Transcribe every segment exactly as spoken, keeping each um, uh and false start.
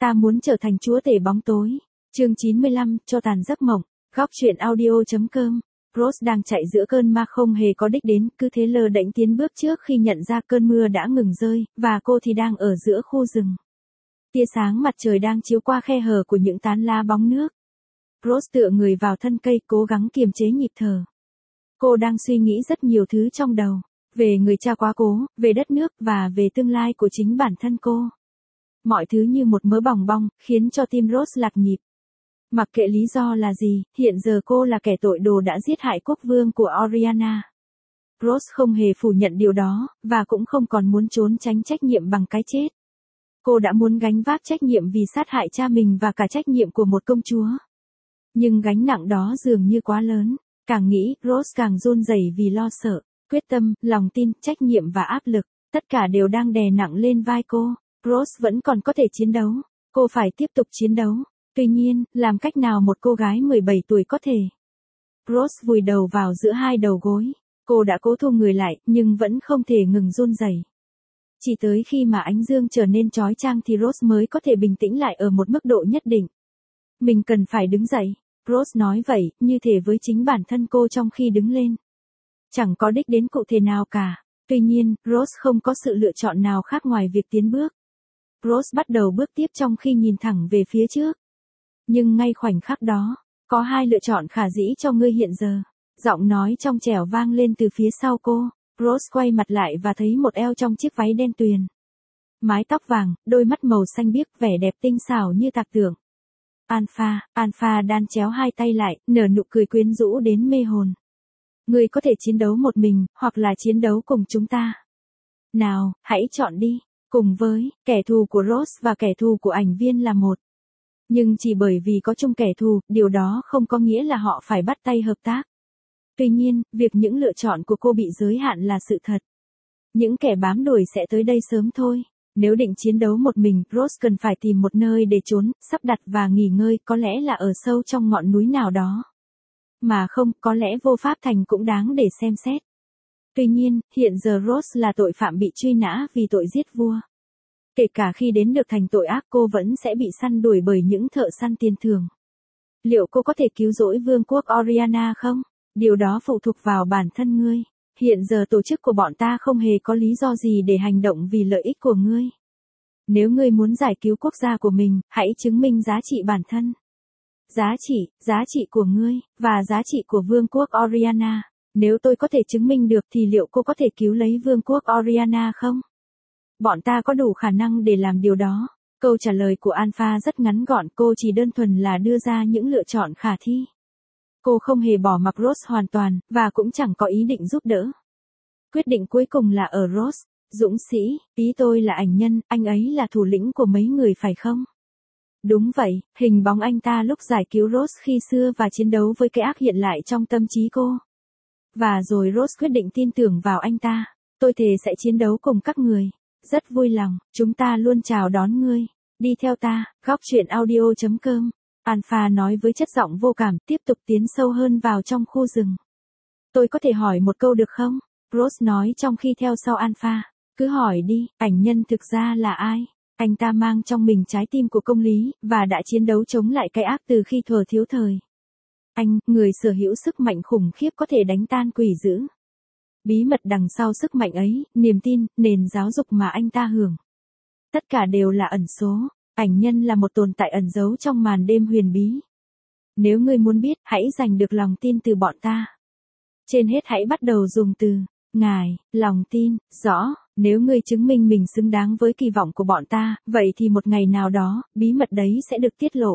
Ta muốn trở thành chúa tể bóng tối. Chương chín mươi lăm, cho tàn giấc mộng. Góc truyện audio.com. Rose đang chạy giữa cơn ma không hề có đích đến, cứ thế lơ đễnh tiến bước trước khi nhận ra cơn mưa đã ngừng rơi, và cô thì đang ở giữa khu rừng. Tia sáng mặt trời đang chiếu qua khe hở của những tán lá bóng nước. Rose tựa người vào thân cây, cố gắng kiềm chế nhịp thở. Cô đang suy nghĩ rất nhiều thứ trong đầu. Về người cha quá cố, về đất nước, và về tương lai của chính bản thân cô. Mọi thứ như một mớ bòng bong, khiến cho tim Rose lạc nhịp. Mặc kệ lý do là gì, hiện giờ cô là kẻ tội đồ đã giết hại quốc vương của Oriana. Rose không hề phủ nhận điều đó, và cũng không còn muốn trốn tránh trách nhiệm bằng cái chết. Cô đã muốn gánh vác trách nhiệm vì sát hại cha mình và cả trách nhiệm của một công chúa. Nhưng gánh nặng đó dường như quá lớn. Càng nghĩ, Rose càng run rẩy vì lo sợ, quyết tâm, lòng tin, trách nhiệm và áp lực. Tất cả đều đang đè nặng lên vai cô. Rose vẫn còn có thể chiến đấu. Cô phải tiếp tục chiến đấu. Tuy nhiên, làm cách nào một cô gái mười bảy tuổi có thể? Rose vùi đầu vào giữa hai đầu gối. Cô đã cố thu người lại, nhưng vẫn không thể ngừng run rẩy. Chỉ tới khi mà ánh dương trở nên chói chang thì Rose mới có thể bình tĩnh lại ở một mức độ nhất định. Mình cần phải đứng dậy. Rose nói vậy, như thể với chính bản thân cô trong khi đứng lên. Chẳng có đích đến cụ thể nào cả. Tuy nhiên, Rose không có sự lựa chọn nào khác ngoài việc tiến bước. Rose bắt đầu bước tiếp trong khi nhìn thẳng về phía trước. Nhưng ngay khoảnh khắc đó, có hai lựa chọn khả dĩ cho ngươi hiện giờ. Giọng nói trong trẻo vang lên từ phía sau cô. Rose quay mặt lại và thấy một eo trong chiếc váy đen tuyền. Mái tóc vàng, đôi mắt màu xanh biếc, vẻ đẹp tinh xảo như tạc tượng. Alpha, Alpha đan chéo hai tay lại, nở nụ cười quyến rũ đến mê hồn. Ngươi có thể chiến đấu một mình, hoặc là chiến đấu cùng chúng ta. Nào, hãy chọn đi. Cùng với, kẻ thù của Rose và kẻ thù của ảnh viên là một. Nhưng chỉ bởi vì có chung kẻ thù, điều đó không có nghĩa là họ phải bắt tay hợp tác. Tuy nhiên, việc những lựa chọn của cô bị giới hạn là sự thật. Những kẻ bám đuổi sẽ tới đây sớm thôi. Nếu định chiến đấu một mình, Rose cần phải tìm một nơi để trốn, sắp đặt và nghỉ ngơi, có lẽ là ở sâu trong ngọn núi nào đó. Mà không, có lẽ Vô Pháp Thành cũng đáng để xem xét. Tuy nhiên, hiện giờ Rose là tội phạm bị truy nã vì tội giết vua. Kể cả khi đến được thành tội ác, cô vẫn sẽ bị săn đuổi bởi những thợ săn tiền thưởng. Liệu cô có thể cứu rỗi vương quốc Oriana không? Điều đó phụ thuộc vào bản thân ngươi. Hiện giờ tổ chức của bọn ta không hề có lý do gì để hành động vì lợi ích của ngươi. Nếu ngươi muốn giải cứu quốc gia của mình, hãy chứng minh giá trị bản thân. Giá trị, giá trị của ngươi, và giá trị của vương quốc Oriana. Nếu tôi có thể chứng minh được thì liệu cô có thể cứu lấy vương quốc Oriana không? Bọn ta có đủ khả năng để làm điều đó. Câu trả lời của Alpha rất ngắn gọn, cô chỉ đơn thuần là đưa ra những lựa chọn khả thi. Cô không hề bỏ mặc Rose hoàn toàn, và cũng chẳng có ý định giúp đỡ. Quyết định cuối cùng là ở Rose. Dũng sĩ, ý tôi là ảnh nhân, anh ấy là thủ lĩnh của mấy người phải không? Đúng vậy, hình bóng anh ta lúc giải cứu Rose khi xưa và chiến đấu với cái ác hiện lại trong tâm trí cô. Và rồi Rose quyết định tin tưởng vào anh ta. Tôi thề sẽ chiến đấu cùng các người. Rất vui lòng, chúng ta luôn chào đón ngươi. Đi theo ta, góc truyện audio.com. Alpha nói với chất giọng vô cảm, tiếp tục tiến sâu hơn vào trong khu rừng. Tôi có thể hỏi một câu được không? Rose nói trong khi theo sau Alpha. Cứ hỏi đi, ảnh nhân thực ra là ai? Anh ta mang trong mình trái tim của công lý, và đã chiến đấu chống lại cái ác từ khi thuở thiếu thời. Anh, người sở hữu sức mạnh khủng khiếp có thể đánh tan quỷ dữ. Bí mật đằng sau sức mạnh ấy, niềm tin, nền giáo dục mà anh ta hưởng. Tất cả đều là ẩn số. Ảnh nhân là một tồn tại ẩn giấu trong màn đêm huyền bí. Nếu ngươi muốn biết, hãy giành được lòng tin từ bọn ta. Trên hết hãy bắt đầu dùng từ, ngài, lòng tin, rõ, nếu ngươi chứng minh mình xứng đáng với kỳ vọng của bọn ta, vậy thì một ngày nào đó, bí mật đấy sẽ được tiết lộ.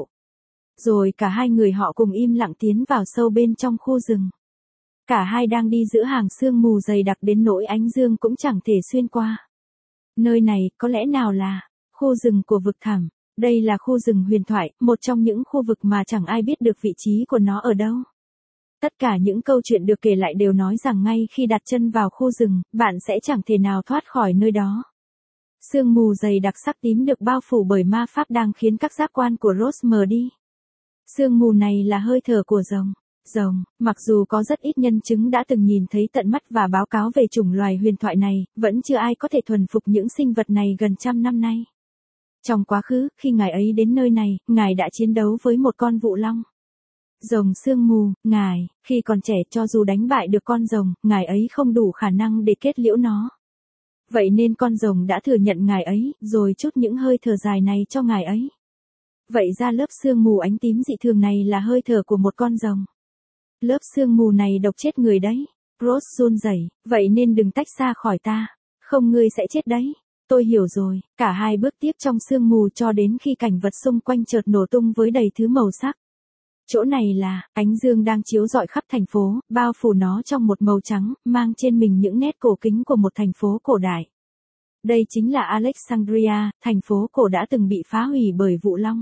Rồi cả hai người họ cùng im lặng tiến vào sâu bên trong khu rừng. Cả hai đang đi giữa hàng sương mù dày đặc đến nỗi ánh dương cũng chẳng thể xuyên qua. Nơi này, có lẽ nào là khu rừng của vực thẳm. Đây là khu rừng huyền thoại, một trong những khu vực mà chẳng ai biết được vị trí của nó ở đâu. Tất cả những câu chuyện được kể lại đều nói rằng ngay khi đặt chân vào khu rừng, bạn sẽ chẳng thể nào thoát khỏi nơi đó. Sương mù dày đặc sắc tím được bao phủ bởi ma pháp đang khiến các giác quan của Rose mờ đi. Sương mù này là hơi thở của rồng. Rồng, mặc dù có rất ít nhân chứng đã từng nhìn thấy tận mắt và báo cáo về chủng loài huyền thoại này, vẫn chưa ai có thể thuần phục những sinh vật này gần trăm năm nay. Trong quá khứ, khi ngài ấy đến nơi này, ngài đã chiến đấu với một con vụ long. Rồng sương mù, ngài, khi còn trẻ cho dù đánh bại được con rồng, ngài ấy không đủ khả năng để kết liễu nó. Vậy nên con rồng đã thừa nhận ngài ấy, rồi chút những hơi thở dài này cho ngài ấy. Vậy ra lớp sương mù ánh tím dị thường này là hơi thở của một con rồng. Lớp sương mù này độc chết người đấy. Rose run rẩy, vậy nên đừng tách xa khỏi ta. Không, ngươi sẽ chết đấy. Tôi hiểu rồi. Cả hai bước tiếp trong sương mù cho đến khi cảnh vật xung quanh chợt nổ tung với đầy thứ màu sắc. Chỗ này là, ánh dương đang chiếu rọi khắp thành phố, bao phủ nó trong một màu trắng, mang trên mình những nét cổ kính của một thành phố cổ đại. Đây chính là Alexandria, thành phố cổ đã từng bị phá hủy bởi vụ long.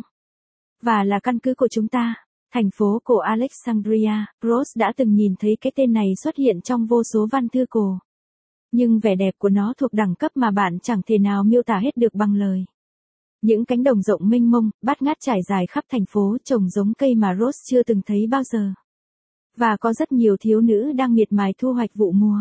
Và là căn cứ của chúng ta. Thành phố cổ Alexandria, Rose đã từng nhìn thấy cái tên này xuất hiện trong vô số văn thư cổ. Nhưng vẻ đẹp của nó thuộc đẳng cấp mà bạn chẳng thể nào miêu tả hết được bằng lời. Những cánh đồng rộng mênh mông, bát ngát trải dài khắp thành phố trồng giống cây mà Rose chưa từng thấy bao giờ. Và có rất nhiều thiếu nữ đang miệt mài thu hoạch vụ mùa.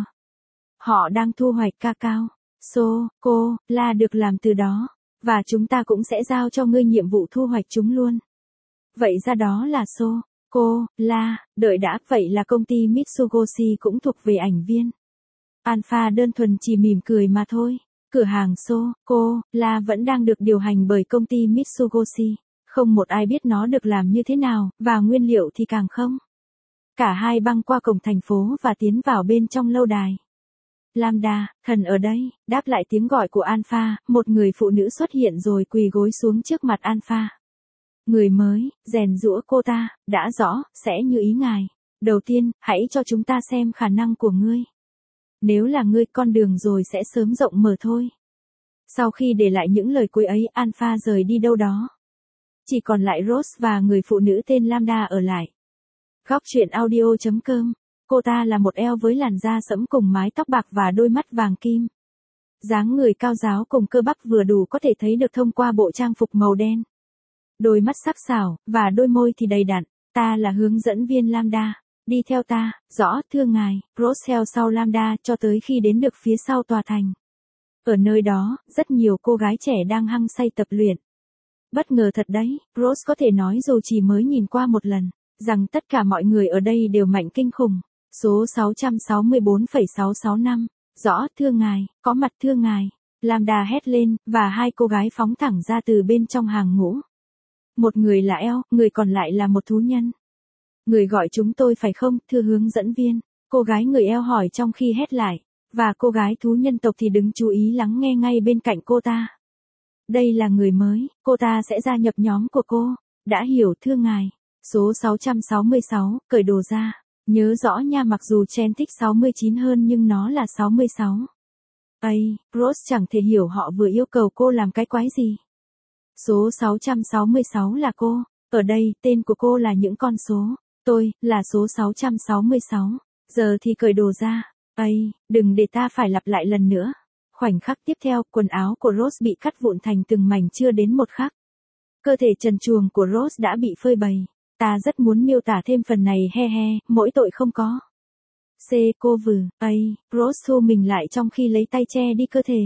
Họ đang thu hoạch cacao, sô, cô, la được làm từ đó. Và chúng ta cũng sẽ giao cho ngươi nhiệm vụ thu hoạch chúng luôn. Vậy ra đó là sô, cô, la, đợi đã, vậy là công ty Mitsugoshi cũng thuộc về ảnh viên. Alpha đơn thuần chỉ mỉm cười mà thôi. Cửa hàng sô, cô, la vẫn đang được điều hành bởi công ty Mitsugoshi. Không một ai biết nó được làm như thế nào, và nguyên liệu thì càng không. Cả hai băng qua cổng thành phố và tiến vào bên trong lâu đài. Lambda, thần ở đây, đáp lại tiếng gọi của Alpha, một người phụ nữ xuất hiện rồi quỳ gối xuống trước mặt Alpha. Người mới, rèn giũa cô ta, đã rõ, sẽ như ý ngài. Đầu tiên, hãy cho chúng ta xem khả năng của ngươi. Nếu là ngươi, con đường rồi sẽ sớm rộng mở thôi. Sau khi để lại những lời cuối ấy, Alpha rời đi đâu đó. Chỉ còn lại Rose và người phụ nữ tên Lambda ở lại. Góc truyện audio chấm com. Cô ta là một eo với làn da sẫm cùng mái tóc bạc và đôi mắt vàng kim. Dáng người cao ráo cùng cơ bắp vừa đủ có thể thấy được thông qua bộ trang phục màu đen. Đôi mắt sắc sảo, và đôi môi thì đầy đặn. Ta là hướng dẫn viên Lambda. Đi theo ta, rõ, thưa ngài. Rose theo sau Lambda cho tới khi đến được phía sau tòa thành. Ở nơi đó, rất nhiều cô gái trẻ đang hăng say tập luyện. Bất ngờ thật đấy, Rose có thể nói dù chỉ mới nhìn qua một lần, rằng tất cả mọi người ở đây đều mạnh kinh khủng. Số sáu sáu bốn phẩy sáu sáu năm. Rõ, thưa ngài, có mặt thưa ngài. Lambda hét lên, và hai cô gái phóng thẳng ra từ bên trong hàng ngũ. Một người là eo, người còn lại là một thú nhân. Người gọi chúng tôi phải không, thưa hướng dẫn viên? Cô gái người eo hỏi trong khi hét lại. Và cô gái thú nhân tộc thì đứng chú ý lắng nghe ngay bên cạnh cô ta. Đây là người mới, cô ta sẽ gia nhập nhóm của cô. Đã hiểu thưa ngài. Số sáu sáu sáu, cởi đồ ra. Nhớ rõ nha, mặc dù Chen thích sáu mươi chín hơn nhưng nó là sáu mươi sáu. Ây, Rose chẳng thể hiểu họ vừa yêu cầu cô làm cái quái gì. Số sáu sáu sáu là cô. Ở đây, tên của cô là những con số. Tôi, là số sáu sáu sáu. Giờ thì cởi đồ ra. Ây, đừng để ta phải lặp lại lần nữa. Khoảnh khắc tiếp theo, quần áo của Rose bị cắt vụn thành từng mảnh chưa đến một khắc. Cơ thể trần truồng của Rose đã bị phơi bày. Ta rất muốn miêu tả thêm phần này, he he, mỗi tội không có. C. Cô vừ, Ây, Rose thu mình lại trong khi lấy tay che đi cơ thể.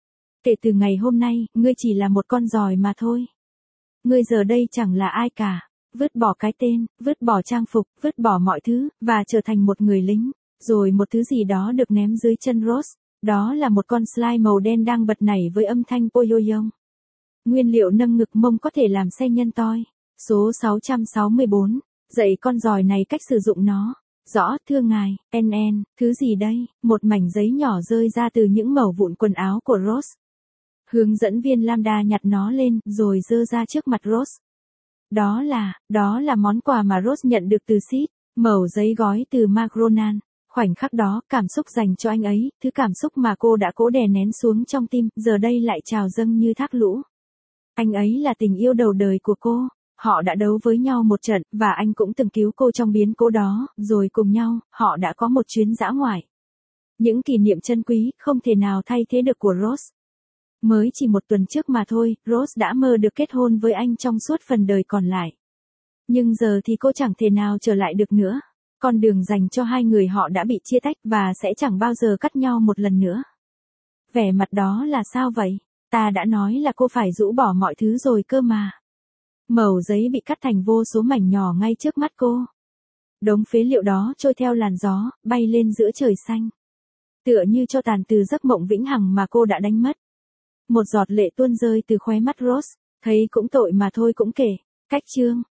Kể từ ngày hôm nay, ngươi chỉ là một con giòi mà thôi. Ngươi giờ đây chẳng là ai cả. Vứt bỏ cái tên, vứt bỏ trang phục, vứt bỏ mọi thứ, và trở thành một người lính. Rồi một thứ gì đó được ném dưới chân Rose. Đó là một con slime màu đen đang bật nảy với âm thanh poyoyong. Nguyên liệu nâng ngực mông có thể làm xe nhân toi. Số sáu sáu bốn. Dạy con giòi này cách sử dụng nó. Rõ, thưa ngài. En en, thứ gì đây? Một mảnh giấy nhỏ rơi ra từ những mẩu vụn quần áo của Rose. Hướng dẫn viên Lambda nhặt nó lên, rồi giơ ra trước mặt Rose. Đó là, đó là món quà mà Rose nhận được từ Sid. Mẩu giấy gói từ McDonald. Khoảnh khắc đó, cảm xúc dành cho anh ấy, thứ cảm xúc mà cô đã cố đè nén xuống trong tim, giờ đây lại trào dâng như thác lũ. Anh ấy là tình yêu đầu đời của cô. Họ đã đấu với nhau một trận, và anh cũng từng cứu cô trong biến cố đó, rồi cùng nhau, họ đã có một chuyến dã ngoại. Những kỷ niệm chân quý, không thể nào thay thế được của Rose. Mới chỉ một tuần trước mà thôi, Rose đã mơ được kết hôn với anh trong suốt phần đời còn lại. Nhưng giờ thì cô chẳng thể nào trở lại được nữa. Con đường dành cho hai người họ đã bị chia tách và sẽ chẳng bao giờ cắt nhau một lần nữa. Vẻ mặt đó là sao vậy? Ta đã nói là cô phải rũ bỏ mọi thứ rồi cơ mà. Mẩu giấy bị cắt thành vô số mảnh nhỏ ngay trước mắt cô. Đống phế liệu đó trôi theo làn gió, bay lên giữa trời xanh. Tựa như cho tàn từ giấc mộng vĩnh hằng mà cô đã đánh mất. Một giọt lệ tuôn rơi từ khóe mắt Rose, thấy cũng tội mà thôi cũng kể. Cách chương